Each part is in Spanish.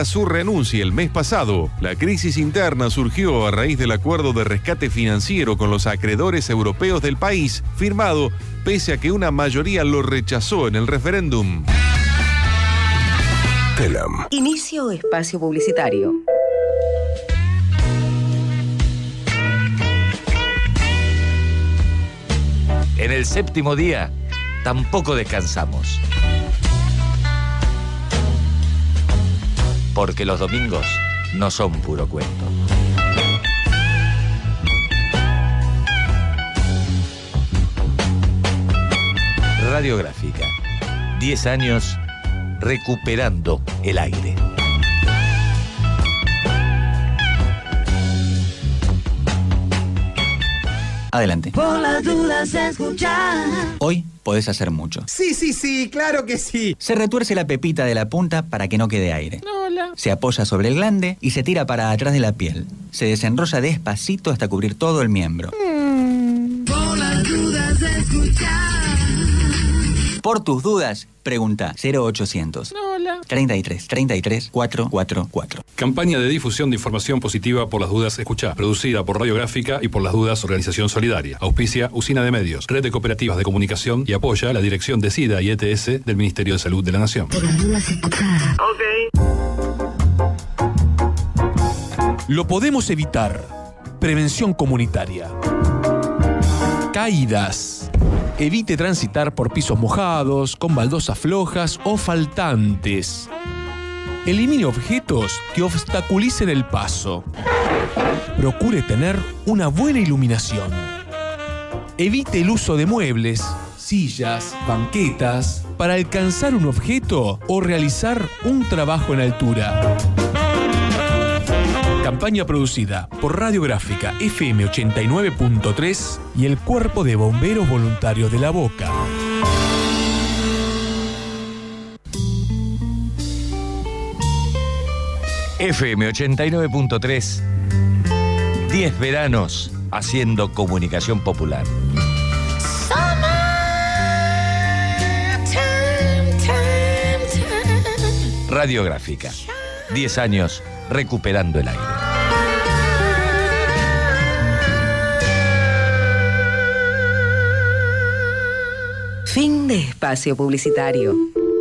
su renuncia el mes pasado. La crisis interna surgió a raíz del acuerdo de rescate financiero con los acreedores europeos del país, firmado pese a que una mayoría lo rechazó en el referéndum. Telam. Inicio espacio publicitario. En el séptimo día, tampoco descansamos. Porque los domingos no son puro cuento. Radiográfica. 10 años recuperando el aire. Adelante. Por las dudas de escuchar. Hoy podés hacer mucho. Sí, claro que sí. Se retuerce la pepita de la punta para que no quede aire. Hola. Se apoya sobre el glande y se tira para atrás de la piel. Se desenrolla despacito hasta cubrir todo el miembro. Por las dudas de escuchar. Por tus dudas, pregunta 0800 33 33 444. Campaña de difusión de información positiva por las dudas escuchá, producida por Radiográfica y por las dudas Organización Solidaria. Auspicia Usina de Medios, Red de Cooperativas de Comunicación y apoya la Dirección de SIDA y ETS del Ministerio de Salud de la Nación. Por las dudas escuchar. Lo podemos evitar. Prevención comunitaria. Caídas. Evite transitar por pisos mojados, con baldosas flojas o faltantes. Elimine objetos que obstaculicen el paso. Procure tener una buena iluminación. Evite el uso de muebles, sillas, banquetas, para alcanzar un objeto o realizar un trabajo en altura. Campaña producida por Radiográfica FM 89.3 y el Cuerpo de Bomberos Voluntarios de La Boca. FM 89.3. 10 veranos haciendo comunicación popular. Radiográfica. 10 años recuperando el aire. Fin de espacio publicitario.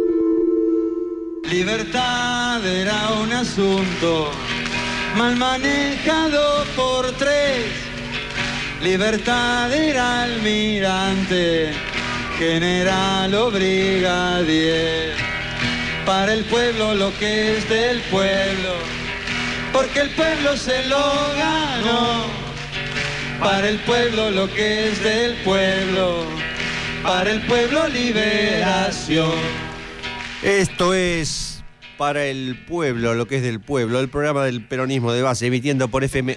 Libertad era un asunto mal manejado por 3. Libertad era almirante, general o brigadier. Para el pueblo lo que es del pueblo, porque el pueblo se lo ganó. Para el pueblo lo que es del pueblo, para el pueblo liberación. Esto es Para el Pueblo, lo que es del pueblo, el programa del peronismo de base, emitiendo por FM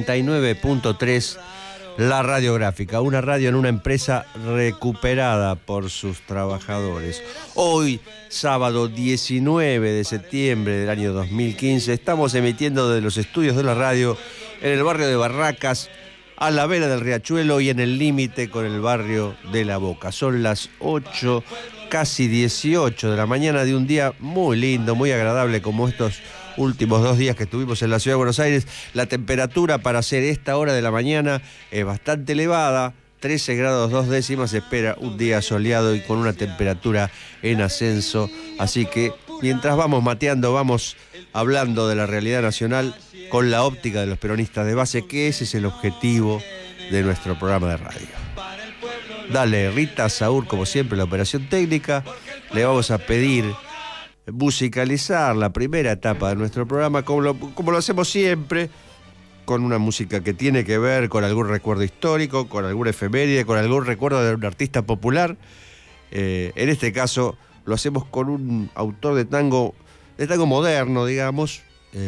89.3 La Radiográfica, una radio en una empresa recuperada por sus trabajadores. Hoy, sábado 19 de septiembre del año 2015, estamos emitiendo desde los estudios de la radio en el barrio de Barracas, a la vera del Riachuelo y en el límite con el barrio de La Boca. Son las 8, casi 18 de la mañana de un día muy lindo, muy agradable como estos últimos 2 días que estuvimos en la Ciudad de Buenos Aires. La temperatura para hacer esta hora de la mañana es bastante elevada, 13 grados 2 décimas, se espera un día soleado y con una temperatura en ascenso. Así que mientras vamos mateando, vamos hablando de la realidad nacional con la óptica de los peronistas de base, que ese es el objetivo de nuestro programa de radio. Dale, Rita Saúl, como siempre, la operación técnica. Le vamos a pedir musicalizar la primera etapa de nuestro programa, como lo hacemos siempre, con una música que tiene que ver con algún recuerdo histórico, con alguna efeméride, con algún recuerdo de un artista popular. En este caso lo hacemos con un autor de tango moderno, digamos.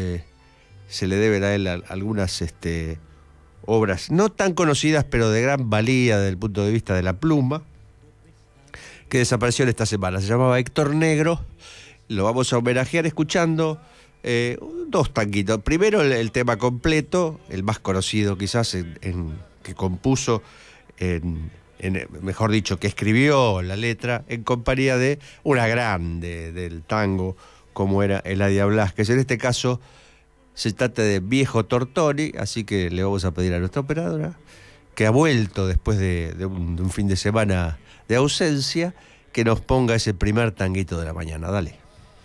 Se le deben a él algunas obras no tan conocidas, pero de gran valía desde el punto de vista de la pluma, que desapareció en esta semana. Se llamaba Héctor Negro. Lo vamos a homenajear escuchando 2 tanguitos. Primero el tema completo, el más conocido quizás, que compuso, mejor dicho, que escribió la letra en compañía de una grande del tango, como era Eladia Blasquez. En este caso se trata de Viejo Tortoni, así que le vamos a pedir a nuestra operadora, que ha vuelto después de un fin de semana de ausencia, que nos ponga ese primer tanguito de la mañana. Dale.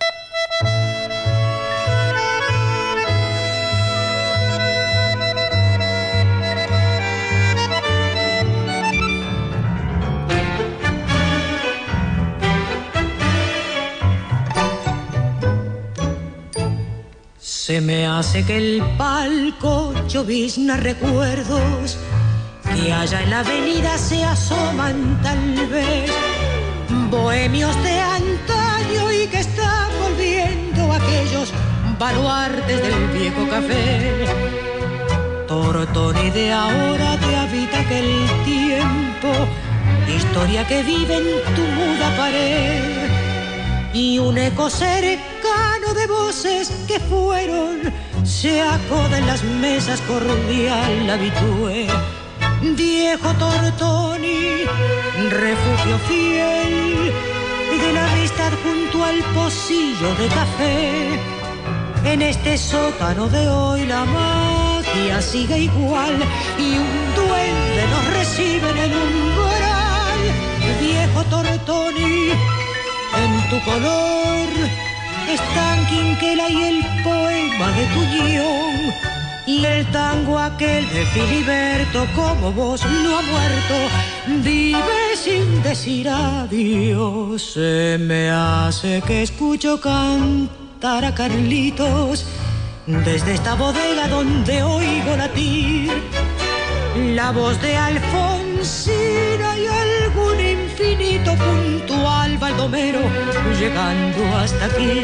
Se me hace que el palco llovizna recuerdos que allá en la avenida se asoman tal vez, bohemios de antaño y que están volviendo aquellos baluartes del viejo café. Tortoni de ahora te habita aquel tiempo, historia que vive en tu muda pared, y un eco cercano de voces que fueron se acoda en las mesas cordial habitué. Viejo Tortoni, refugio fiel de la amistad junto al pocillo de café. En este sótano de hoy la magia sigue igual y un duende nos recibe en el umbral. Viejo Tortoni, en tu color están Quinquela y el poema de Tuñón, y el tango aquel de Filiberto, como vos no ha muerto, vive sin decir adiós. Se me hace que escucho cantar a Carlitos desde esta bodega donde oigo latir la voz de Alfonsina y algún infinito puntual baldomero llegando hasta aquí.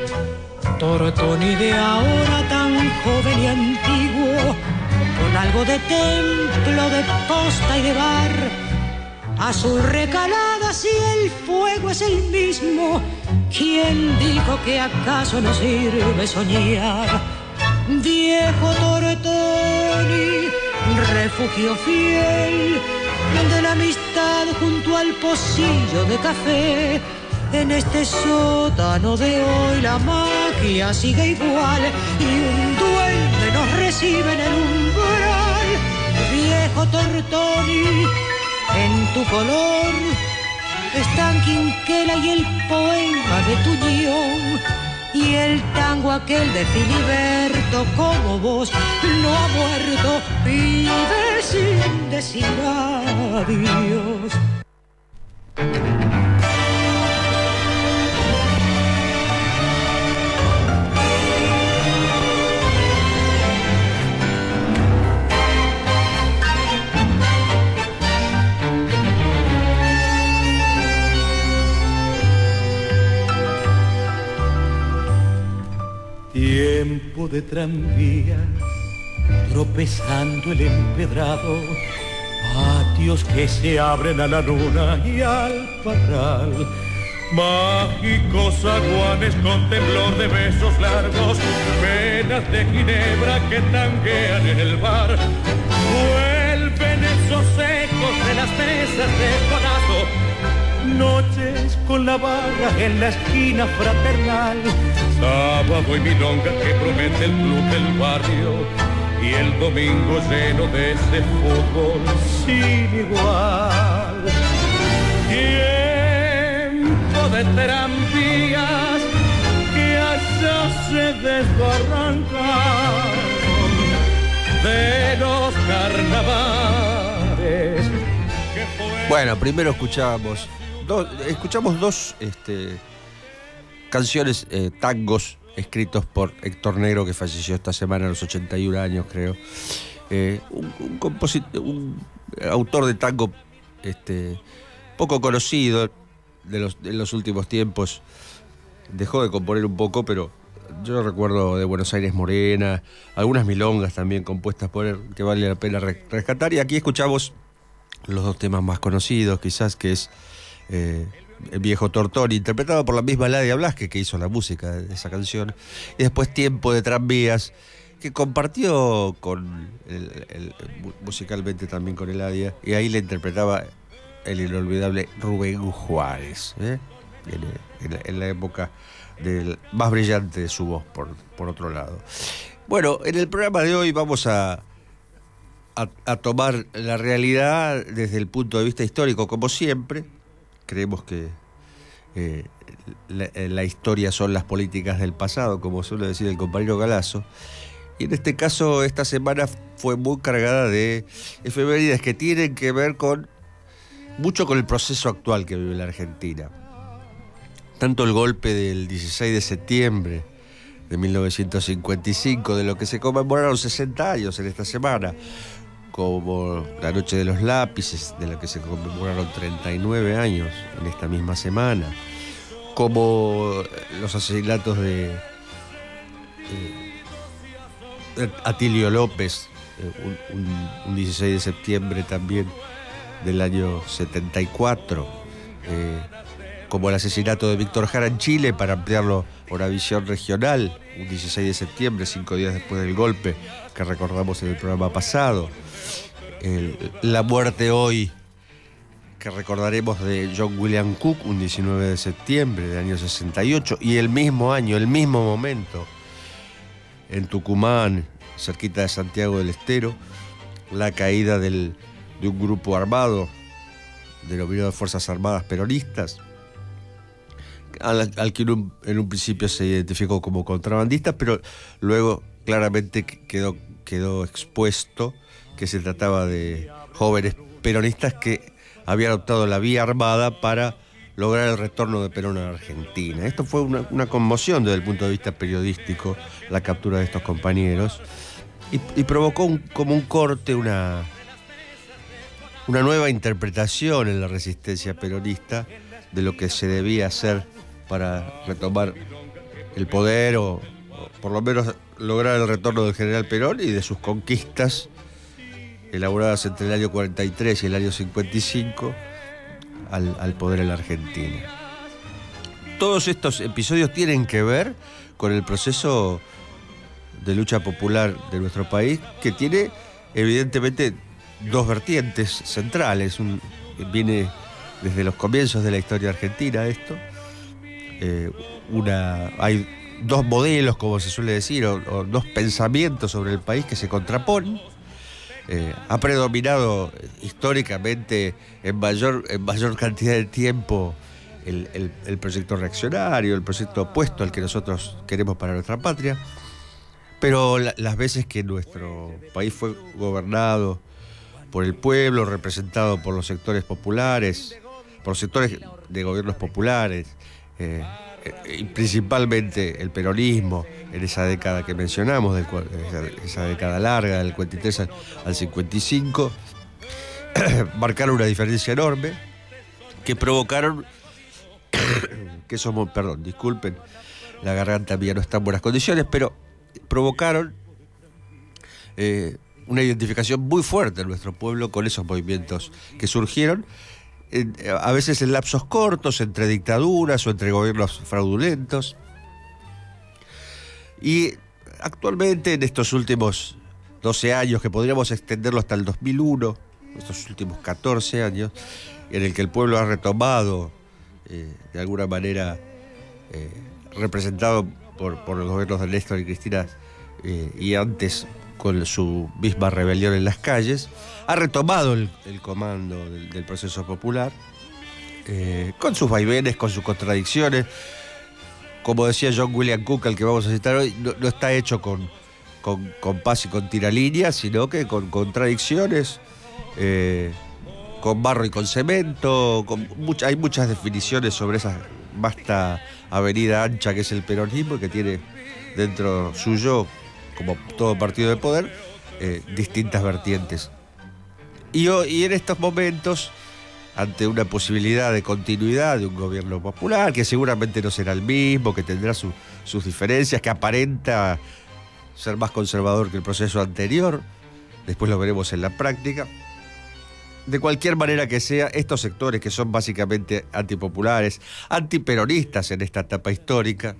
Tortoni de ahora tan joven y antiguo, con algo de templo, de posta y de bar, azul recalada si el fuego es el mismo. ¿Quién dijo que acaso no sirve soñar? Viejo Tortoni, refugio fiel de la amistad junto al pocillo de café. En este sótano de hoy la magia sigue igual y un duende nos recibe en el umbral. Viejo Tortoni, en tu color están Quinquela y el poema de Tuñón, y el tango aquel de Filiberto, como vos no ha muerto, vive sin decir adiós. Tiempo de tranvía, tropezando el empedrado, patios que se abren a la luna y al parral, mágicos aguanes con temblor de besos largos, penas de ginebra que tanguean en el bar, vuelven esos ecos de las mesas de conazo, noches con la barra en la esquina fraternal, sábado y milonga que promete el club del barrio, y el domingo lleno de ese fútbol sin igual. Tiempo de tranvías que allá se desbarrancan de los carnavales que fue... Bueno, primero escuchamos dos canciones, tangos escritos por Héctor Negro, que falleció esta semana a los 81 años, creo. Un autor de tango poco conocido de los últimos tiempos. Dejó de componer un poco, pero yo recuerdo de Buenos Aires Morena, algunas milongas también compuestas por él, que vale la pena rescatar. Y aquí escuchamos los dos temas más conocidos, quizás, que es El Viejo Tortoni, interpretado por la misma Eladia Blasquez, que hizo la música de esa canción, y después Tiempo de tranvías, que compartió con musicalmente también con Eladia, y ahí le interpretaba el inolvidable Rubén Juárez, en la época más brillante de su voz, por otro lado. Bueno, en el programa de hoy vamos a tomar la realidad desde el punto de vista histórico, como siempre. Creemos que la historia son las políticas del pasado, como suele decir el compañero Galazo. Y en este caso, esta semana fue muy cargada de efemérides que tienen que ver mucho con el proceso actual que vive la Argentina. Tanto el golpe del 16 de septiembre de 1955, de lo que se conmemoraron 60 años en esta semana, como la Noche de los Lápices, de la que se conmemoraron 39 años en esta misma semana, como los asesinatos de Atilio López, un 16 de septiembre también del año 74, como el asesinato de Víctor Jara en Chile, para ampliarlo a una visión regional, un 16 de septiembre, 5 días después del golpe que recordamos en el programa pasado. La muerte hoy, que recordaremos, de John William Cook, un 19 de septiembre del año 68, y el mismo año, el mismo momento, en Tucumán, cerquita de Santiago del Estero, la caída de un grupo armado denominado Fuerzas Armadas Peronistas, al que en un principio se identificó como contrabandista, pero luego claramente quedó expuesto que se trataba de jóvenes peronistas que habían optado la vía armada para lograr el retorno de Perón a Argentina. Esto fue una conmoción desde el punto de vista periodístico, la captura de estos compañeros, y provocó como un corte, una nueva interpretación en la resistencia peronista de lo que se debía hacer para retomar el poder o por lo menos lograr el retorno del general Perón y de sus conquistas elaboradas entre el año 43 y el año 55 al poder en la Argentina. Todos estos episodios tienen que ver con el proceso de lucha popular de nuestro país, que tiene evidentemente dos vertientes centrales. Viene desde los comienzos de la historia argentina esto. Hay dos modelos, como se suele decir, o dos pensamientos sobre el país que se contraponen. Ha predominado históricamente en mayor cantidad de tiempo el proyecto reaccionario, el proyecto opuesto al que nosotros queremos para nuestra patria, pero las veces que nuestro país fue gobernado por el pueblo, representado por los sectores populares, por los sectores de gobiernos populares, y principalmente el peronismo en esa década que mencionamos, esa década larga, del 43 al 55, marcaron una diferencia enorme que provocaron disculpen, la garganta mía no está en buenas condiciones, pero provocaron una identificación muy fuerte en nuestro pueblo con esos movimientos que surgieron, a veces en lapsos cortos, entre dictaduras o entre gobiernos fraudulentos. Y actualmente, en estos últimos 12 años, que podríamos extenderlo hasta el 2001, estos últimos 14 años, en el que el pueblo ha retomado, de alguna manera, representado por los gobiernos de Néstor y Cristina, y antes con su misma rebelión en las calles, ha retomado el comando del proceso popular, con sus vaivenes, con sus contradicciones. Como decía John William Cook, al que vamos a citar hoy, no está hecho con paz y con tiralíneas, sino que con contradicciones, con barro y con cemento. Hay muchas definiciones sobre esa vasta avenida ancha que es el peronismo, que tiene dentro suyo, como todo partido de poder, distintas vertientes. Y en estos momentos, ante una posibilidad de continuidad de un gobierno popular, que seguramente no será el mismo, que tendrá sus diferencias, que aparenta ser más conservador que el proceso anterior, después lo veremos en la práctica. De cualquier manera que sea, estos sectores, que son básicamente antipopulares, antiperonistas en esta etapa histórica,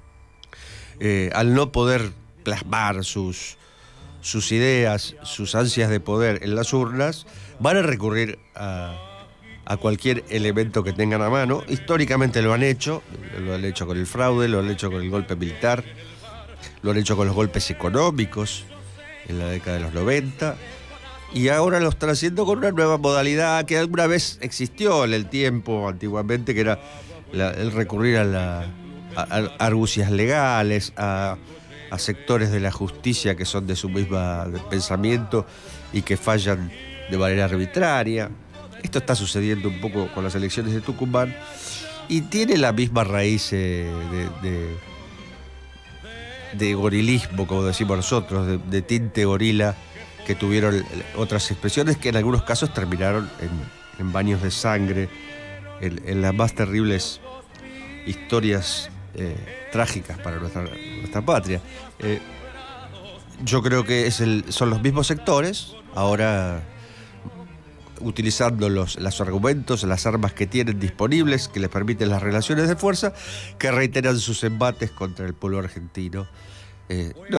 al no poder plasmar sus ideas, sus ansias de poder en las urnas, van a recurrir a a cualquier elemento que tengan a mano. Históricamente lo han hecho con el fraude, lo han hecho con el golpe militar, lo han hecho con los golpes económicos en la década de los 90, y ahora lo están haciendo con una nueva modalidad que alguna vez existió en el tiempo, antiguamente, que era el recurrir a argucias legales, a sectores de la justicia que son de su misma pensamiento y que fallan de manera arbitraria. Esto está sucediendo un poco con las elecciones de Tucumán y tiene la misma raíz de gorilismo, como decimos nosotros, de tinte gorila, que tuvieron otras expresiones que en algunos casos terminaron en baños de sangre, en las más terribles historias trágicas para nuestra patria. Yo creo que son los mismos sectores, ahora utilizando los argumentos, las armas que tienen disponibles, que les permiten las relaciones de fuerza, que reiteran sus embates contra el pueblo argentino.